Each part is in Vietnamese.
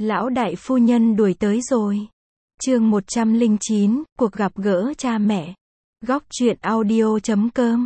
Lão đại phu nhân đuổi tới rồi. Chương 109, cuộc gặp gỡ cha mẹ. Góc truyện audio.com.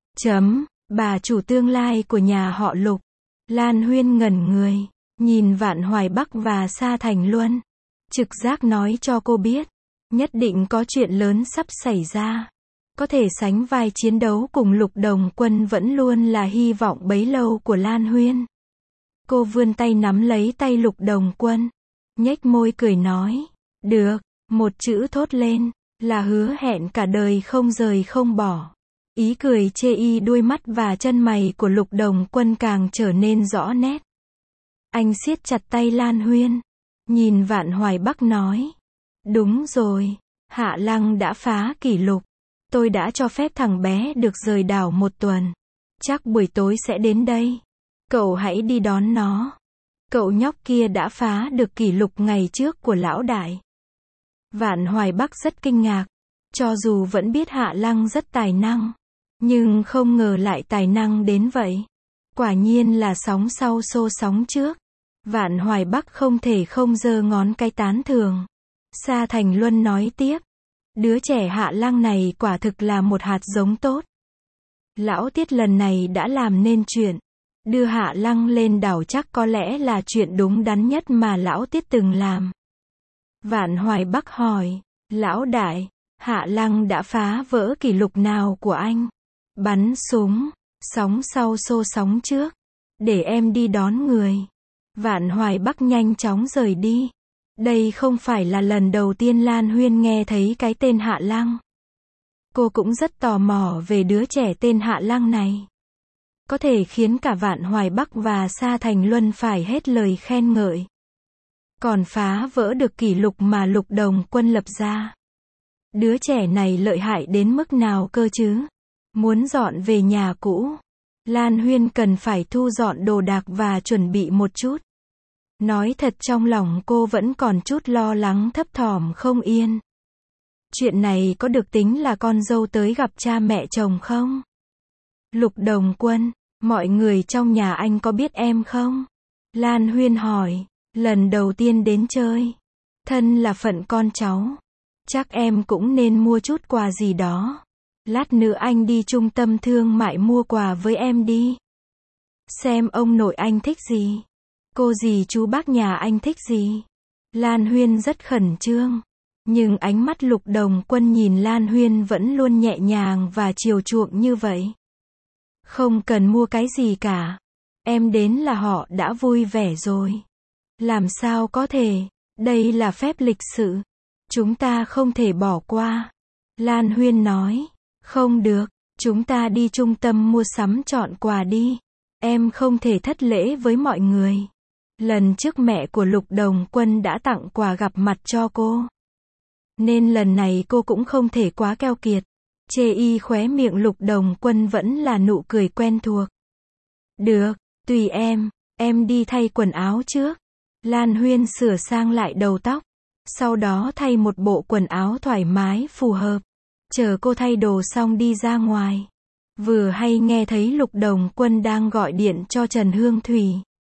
Bà chủ tương lai của nhà họ Lục. Lan Huyên ngẩn người, nhìn Vạn Hoài Bắc và Sa Thành Luân. Trực giác nói cho cô biết, nhất định có chuyện lớn sắp xảy ra. Có thể sánh vai chiến đấu cùng Lục Đồng Quân vẫn luôn là hy vọng bấy lâu của Lan Huyên. Cô vươn tay nắm lấy tay Lục Đồng Quân, nhếch môi cười nói, được, một chữ thốt lên, là hứa hẹn cả đời không rời không bỏ. Ý cười chê y đuôi mắt và chân mày của Lục Đồng Quân càng trở nên rõ nét. Anh siết chặt tay Lan Huyên, nhìn Vạn Hoài Bắc nói, đúng rồi, Hạ Lăng đã phá kỷ lục. Tôi đã cho phép thằng bé được rời đảo 1 tuần. Chắc buổi tối sẽ đến đây. Cậu hãy đi đón nó. Cậu nhóc kia đã phá được kỷ lục ngày trước của lão đại. Vạn Hoài Bắc rất kinh ngạc. Cho dù vẫn biết Hạ Lăng rất tài năng, nhưng không ngờ lại tài năng đến vậy. Quả nhiên là sóng sau xô sóng trước. Vạn Hoài Bắc không thể không giơ ngón cái tán thưởng. Sa Thành Luân nói tiếp. Đứa trẻ Hạ Lăng này quả thực là một hạt giống tốt. Lão Tiết lần này đã làm nên chuyện. Đưa Hạ Lăng lên đảo chắc có lẽ là chuyện đúng đắn nhất mà Lão Tiết từng làm. Vạn Hoài Bắc hỏi, Lão đại, Hạ Lăng đã phá vỡ kỷ lục nào của anh? Bắn súng, sóng sau xô sóng trước. Để em đi đón người. Vạn Hoài Bắc nhanh chóng rời đi. Đây không phải là lần đầu tiên Lan Huyên nghe thấy cái tên Hạ Lăng. Cô cũng rất tò mò về đứa trẻ tên Hạ Lăng này. Có thể khiến cả Vạn Hoài Bắc và Sa Thành Luân phải hết lời khen ngợi. Còn phá vỡ được kỷ lục mà Lục Đồng Quân lập ra. Đứa trẻ này lợi hại đến mức nào cơ chứ? Muốn dọn về nhà cũ, Lan Huyên cần phải thu dọn đồ đạc và chuẩn bị một chút. Nói thật trong lòng cô vẫn còn chút lo lắng thấp thỏm không yên. Chuyện này có được tính là con dâu tới gặp cha mẹ chồng không? Lục Đồng Quân, mọi người trong nhà anh có biết em không? Lan Huyên hỏi, lần đầu tiên đến chơi. Thân là phận con cháu. Chắc em cũng nên mua chút quà gì đó. Lát nữa anh đi trung tâm thương mại mua quà với em đi. Xem ông nội anh thích gì. Cô dì chú bác nhà anh thích gì? Lan Huyên rất khẩn trương. Nhưng ánh mắt Lục Đồng Quân nhìn Lan Huyên vẫn luôn nhẹ nhàng và chiều chuộng như vậy. Không cần mua cái gì cả. Em đến là họ đã vui vẻ rồi. Làm sao có thể? Đây là phép lịch sự. Chúng ta không thể bỏ qua. Lan Huyên nói. Không được. Chúng ta đi trung tâm mua sắm chọn quà đi. Em không thể thất lễ với mọi người. Lần trước mẹ của Lục Đồng Quân đã tặng quà gặp mặt cho cô. Nên lần này cô cũng không thể quá keo kiệt. Chê y khóe miệng Lục Đồng Quân vẫn là nụ cười quen thuộc. Được, tùy em đi thay quần áo trước. Lan Huyên sửa sang lại đầu tóc. Sau đó thay một bộ quần áo thoải mái phù hợp. Chờ cô thay đồ xong đi ra ngoài. Vừa hay nghe thấy Lục Đồng Quân đang gọi điện cho Trần Hương Thủy.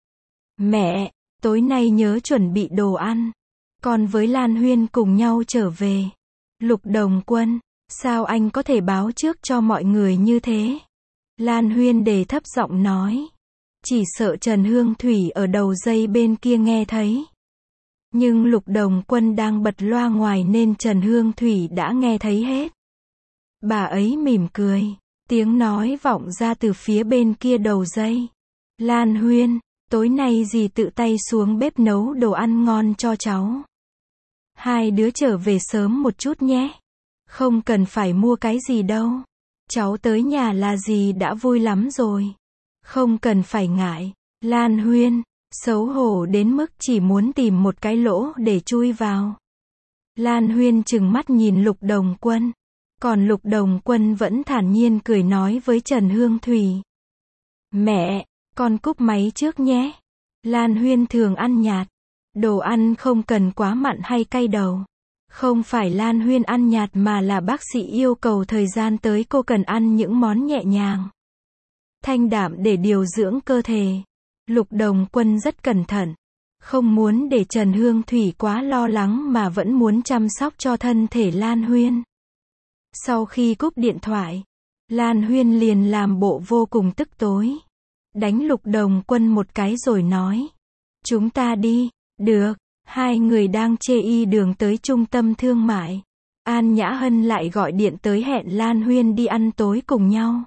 Mẹ, tối nay nhớ chuẩn bị đồ ăn. Con với Lan Huyên cùng nhau trở về. Lục Đồng Quân, sao anh có thể báo trước cho mọi người như thế? Lan Huyên đề thấp giọng nói. Chỉ sợ Trần Hương Thủy ở đầu dây bên kia nghe thấy. Nhưng Lục Đồng Quân đang bật loa ngoài nên Trần Hương Thủy đã nghe thấy hết. Bà ấy mỉm cười. Tiếng nói vọng ra từ phía bên kia đầu dây. Lan Huyên, tối nay dì tự tay xuống bếp nấu đồ ăn ngon cho cháu. Hai đứa trở về sớm một chút nhé. Không cần phải mua cái gì đâu. Cháu tới nhà là dì đã vui lắm rồi. Không cần phải ngại. Lan Huyên, xấu hổ đến mức chỉ muốn tìm một cái lỗ để chui vào. Lan Huyên trừng mắt nhìn Lục Đồng Quân. Còn Lục Đồng Quân vẫn thản nhiên cười nói với Trần Hương Thủy. Mẹ, con cúp máy trước nhé. Lan Huyên thường ăn nhạt. Đồ ăn không cần quá mặn hay cay đầu. Không phải Lan Huyên ăn nhạt mà là bác sĩ yêu cầu thời gian tới cô cần ăn những món nhẹ nhàng, thanh đạm để điều dưỡng cơ thể. Lục Đồng Quân rất cẩn thận. Không muốn để Trần Hương Thủy quá lo lắng mà vẫn muốn chăm sóc cho thân thể Lan Huyên. Sau khi cúp điện thoại, Lan Huyên liền làm bộ vô cùng tức tối. Đánh Lục Đồng Quân một cái rồi nói. Chúng ta đi. Được. Hai người đang chê y đường tới trung tâm thương mại. An Nhã Hân lại gọi điện tới hẹn Lan Huyên đi ăn tối cùng nhau.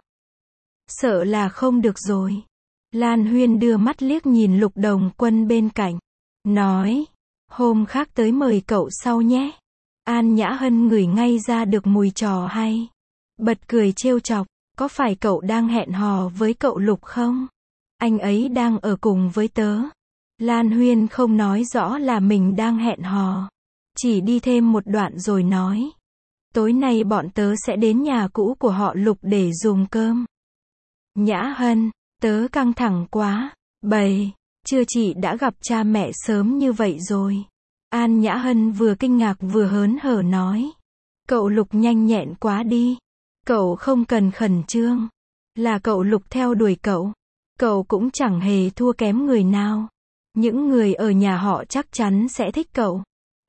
Sợ là không được rồi. Lan Huyên đưa mắt liếc nhìn Lục Đồng Quân bên cạnh. Nói. Hôm khác tới mời cậu sau nhé. An Nhã Hân ngửi ngay ra được mùi trò hay. Bật cười trêu chọc. Có phải cậu đang hẹn hò với cậu Lục không? Anh ấy đang ở cùng với tớ. Lan Huyên không nói rõ là mình đang hẹn hò. Chỉ đi thêm một đoạn rồi nói. Tối nay bọn tớ sẽ đến nhà cũ của họ Lục để dùng cơm. Nhã Hân, tớ căng thẳng quá. Bầy, chưa chị đã gặp cha mẹ sớm như vậy rồi. An Nhã Hân vừa kinh ngạc vừa hớn hở nói. Cậu Lục nhanh nhẹn quá đi. Cậu không cần khẩn trương. Là cậu Lục theo đuổi cậu. Cậu cũng chẳng hề thua kém người nào. Những người ở nhà họ chắc chắn sẽ thích cậu.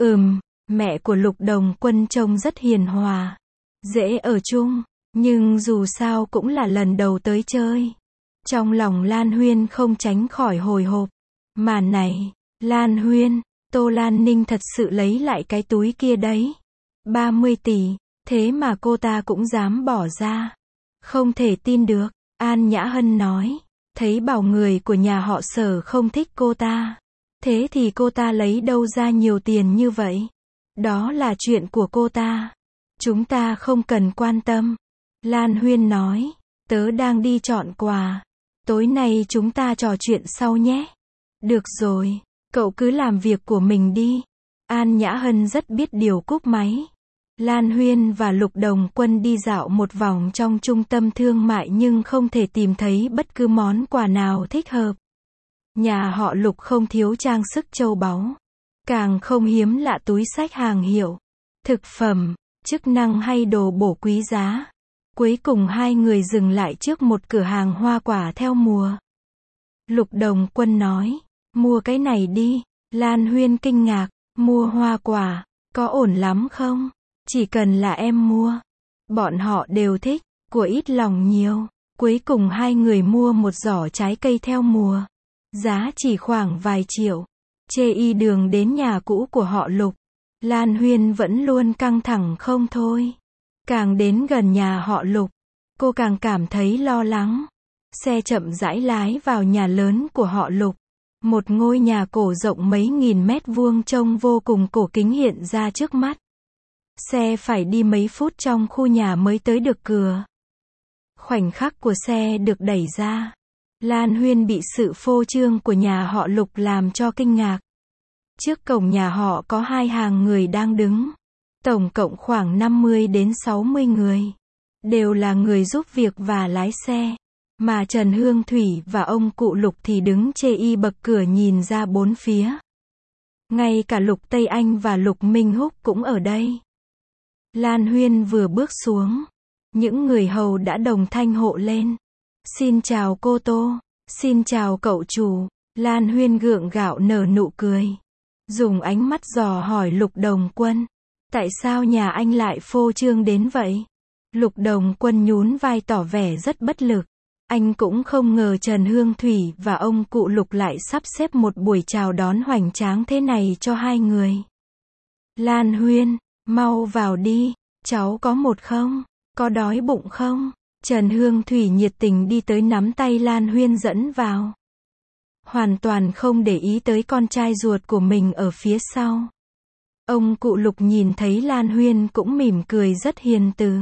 Mẹ của Lục Đồng Quân trông rất hiền hòa. Dễ ở chung. Nhưng dù sao cũng là lần đầu tới chơi. Trong lòng Lan Huyên không tránh khỏi hồi hộp. Mà này, Lan Huyên, Tô Lan Ninh thật sự lấy lại cái túi kia đấy. 30 tỷ, thế mà cô ta cũng dám bỏ ra. Không thể tin được, An Nhã Hân nói. Thấy bảo người của nhà họ Sở không thích cô ta. Thế thì cô ta lấy đâu ra nhiều tiền như vậy? Đó là chuyện của cô ta. Chúng ta không cần quan tâm. Lan Huyên nói. Tớ đang đi chọn quà. Tối nay chúng ta trò chuyện sau nhé. Được rồi, cậu cứ làm việc của mình đi. An Nhã Hân rất biết điều cúp máy. Lan Huyên và Lục Đồng Quân đi dạo một vòng trong trung tâm thương mại nhưng không thể tìm thấy bất cứ món quà nào thích hợp. Nhà họ Lục không thiếu trang sức châu báu. Càng không hiếm lạ túi xách hàng hiệu, thực phẩm, chức năng hay đồ bổ quý giá. Cuối cùng hai người dừng lại trước một cửa hàng hoa quả theo mùa. Lục Đồng Quân nói, mua cái này đi. Lan Huyên kinh ngạc, mua hoa quả, có ổn lắm không? Chỉ cần là em mua. Bọn họ đều thích, của ít lòng nhiều. Cuối cùng hai người mua một giỏ trái cây theo mùa. Giá chỉ khoảng vài triệu. Chê y đường đến nhà cũ của họ Lục. Lan Huyên vẫn luôn căng thẳng không thôi. Càng đến gần nhà họ Lục, cô càng cảm thấy lo lắng. Xe chậm rãi lái vào nhà lớn của họ Lục. Một ngôi nhà cổ rộng mấy nghìn mét vuông trông vô cùng cổ kính hiện ra trước mắt. Xe phải đi mấy phút trong khu nhà mới tới được cửa. Khoảnh khắc của xe được đẩy ra, Lan Huyên bị sự phô trương của nhà họ Lục làm cho kinh ngạc. Trước cổng nhà họ có hai hàng người đang đứng. Tổng cộng khoảng 50 đến 60 người. Đều là người giúp việc và lái xe. Mà Trần Hương Thủy và ông cụ Lục thì đứng chê y bậc cửa nhìn ra bốn phía. Ngay cả Lục Tây Anh và Lục Minh Húc cũng ở đây. Lan Huyên vừa bước xuống. Những người hầu đã đồng thanh hộ lên. Xin chào cô Tô. Xin chào cậu chủ. Lan Huyên gượng gạo nở nụ cười. Dùng ánh mắt dò hỏi Lục Đồng Quân. Tại sao nhà anh lại phô trương đến vậy? Lục Đồng Quân nhún vai tỏ vẻ rất bất lực. Anh cũng không ngờ Trần Hương Thủy và ông cụ Lục lại sắp xếp một buổi chào đón hoành tráng thế này cho hai người. Lan Huyên, mau vào đi. Cháu có một không? Có đói bụng không? Trần Hương Thủy nhiệt tình đi tới nắm tay Lan Huyên dẫn vào. Hoàn toàn không để ý tới con trai ruột của mình ở phía sau. Ông cụ Lục nhìn thấy Lan Huyên cũng mỉm cười rất hiền từ.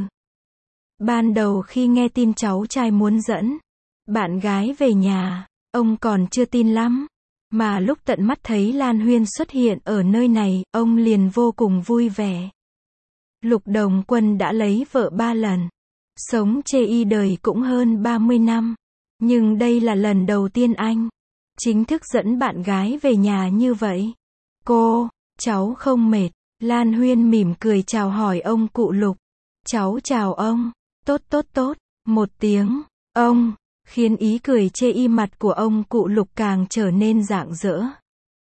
Ban đầu khi nghe tin cháu trai muốn dẫn bạn gái về nhà, ông còn chưa tin lắm. Mà lúc tận mắt thấy Lan Huyên xuất hiện ở nơi này, ông liền vô cùng vui vẻ. Lục Đồng Quân đã lấy vợ 3 lần. Sống chê y đời cũng hơn 30 năm. Nhưng đây là lần đầu tiên anh chính thức dẫn bạn gái về nhà như vậy. Cô, cháu không mệt. Lan Huyên mỉm cười chào hỏi ông cụ Lục. Cháu chào ông. Tốt tốt tốt. Một tiếng. Ông. Khiến ý cười chê y mặt của ông cụ Lục càng trở nên rạng rỡ.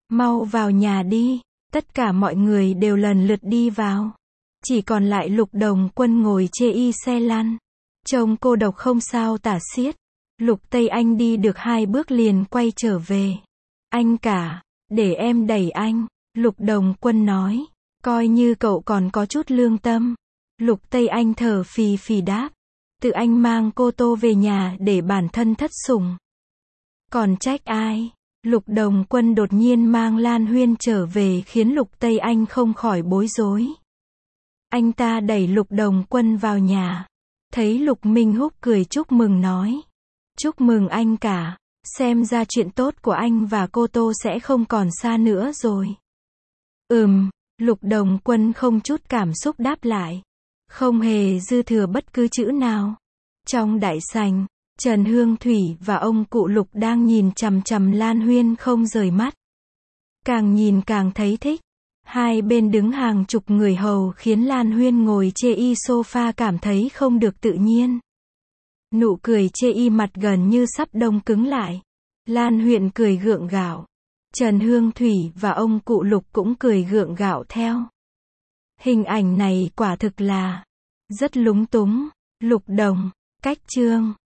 Mau vào nhà đi. Tất cả mọi người đều lần lượt đi vào. Chỉ còn lại Lục Đồng Quân ngồi chê y xe lăn. Trông cô độc không sao tả xiết. Lục Tây Anh đi được 2 bước liền quay trở về. Anh cả, để em đẩy anh. Lục Đồng Quân nói. Coi như cậu còn có chút lương tâm. Lục Tây Anh thở phì phì đáp. Tự anh mang cô Tô về nhà để bản thân thất sủng. Còn trách ai? Lục Đồng Quân đột nhiên mang Lan Huyên trở về khiến Lục Tây Anh không khỏi bối rối. Anh ta đẩy Lục Đồng Quân vào nhà. Thấy Lục Minh Húc cười chúc mừng nói. Chúc mừng anh cả. Xem ra chuyện tốt của anh và cô Tô sẽ không còn xa nữa rồi. Lục Đồng Quân không chút cảm xúc đáp lại. Không hề dư thừa bất cứ chữ nào. Trong đại sảnh, Trần Hương Thủy và ông cụ Lục đang nhìn chằm chằm Lan Huyên không rời mắt. Càng nhìn càng thấy thích. Hai bên đứng hàng chục người hầu khiến Lan Huyên ngồi chê y sofa cảm thấy không được tự nhiên. Nụ cười chê y mặt gần như sắp đông cứng lại. Lan Huyên cười gượng gạo. Trần Hương Thủy và ông cụ Lục cũng cười gượng gạo theo. Hình ảnh này quả thực là rất lúng túng. Lục Đồng, cách chương